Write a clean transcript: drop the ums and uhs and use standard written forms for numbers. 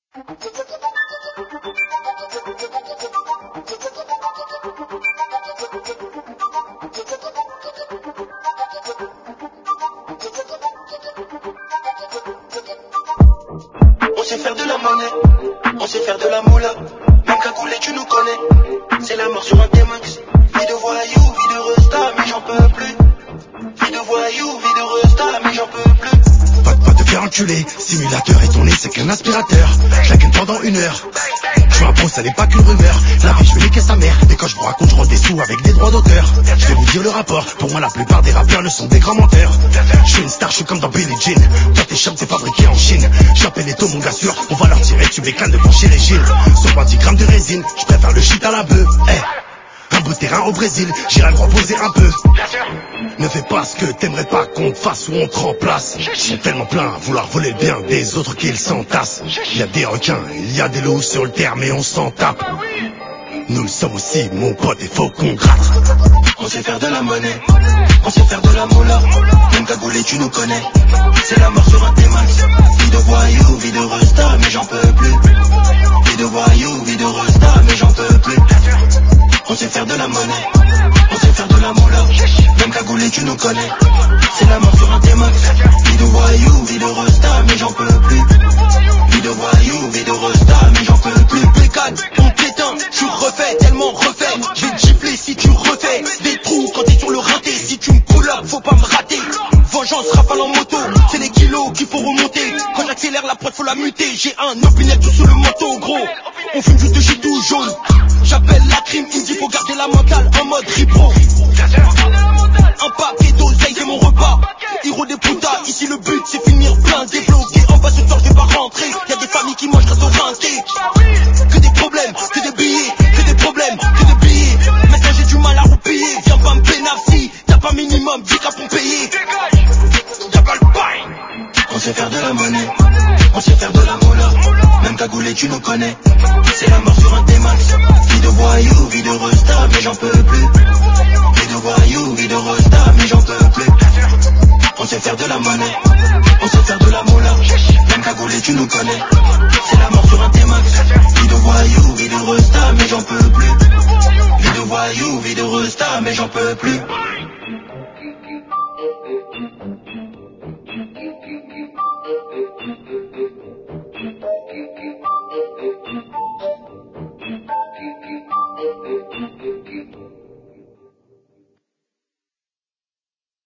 On sait faire de la monnaie, on sait faire de la moula. Même cagoulé, tu nous connais. C'est la mort sur un T-Max. Vie de voyou, vie de resta, mais j'en peux plus. Vie de voyou, vie de resta, mais j'en peux plus. Pas te faire enculer, simulateur et ton nez c'est qu'un aspirateur. Je la ken pendant 1 heure. Je un ça n'est pas qu'une rumeur. La vie je vais niquer sa mère. Et quand je vous raconte je rends des sous avec des droits d'auteur. Je vais vous dire le rapport. Pour moi la plupart des rappeurs ne sont des grands menteurs. Je suis une star, je suis comme dans Billie Jean. Toi tes shirts c'est fabriqué en Chine. J'appelle les taux mon gars sûr. On va leur tirer tu bécanes de pencher les gilles. Sur 20 grammes de résine, je préfère le shit à la bœuf. Un beau terrain au Brésil, j'irai me reposer un peu. Ne fais pas ce que t'aimerais pas qu'on te fasse ou on te remplace. Ils sont tellement pleins à vouloir voler le bien des autres qu'ils s'entassent. Il y a des requins, il y a des loups sur le terre mais on s'en tape. Nous le sommes aussi mon pote et faut qu'on gratte. On sait faire de la monnaie, on sait faire de la moula. Même cagoulé tu nous connais. C'est la mort sur un T-Max. Vie de voyou, vie de resta, mais j'en peux plus. Vie de voyou, vie de resta, mais j'en peux plus. On sait faire de la monnaie, on sait faire de la moula. Même cagoulé tu nous connais. C'est la mort sur un T-Max. Vie de voyou, vie de resta, mais j'en peux plus. Vie de voyou, vie de resta, mais j'en peux plus. P4, on t'éteint, tu refais, tellement refait. Je vais te gifler si tu refais des trous quand t'es sur le rinté. Si tu me pull up, faut pas me rater. Vengeance, rafale en moto, c'est les kilos qu'il faut remonter. Quand j'accélère la prod, faut la muter. J'ai un opinel tout sous le manteau, gros. On fume juste de shit tout jaune. J'appelle la crime, il me dit faut garder la mentale en mode ripro. Un paquet d'oseille, c'est mon repas. Héros des putas, ici le but c'est finir plein débloqué. En bas ce soir je vais pas rentrer. Y'a des familles qui mangent grâce au rinté. Que des problèmes, que des billets, que des problèmes, que des billets. Maintenant j'ai du mal à roupiller. Viens pas me pénarder, t'as pas minimum 10 cas pour payer. Y'a pas le bail. On sait faire de la monnaie, on sait faire de la moula. Même cagoulé tu nous connais. C'est la mort sur un T-Max. Vie de voyou, vie de resta, mais j'en peux plus. Vie de voyou, vie de resta, mais j'en peux plus. On sait faire de la monnaie, on sait faire de la moula. Même cagoulé tu nous connais. C'est la mort sur un T-Max. Vie de voyou, vie de resta, mais j'en peux plus. Vie de voyou, vie de resta, mais j'en peux plus.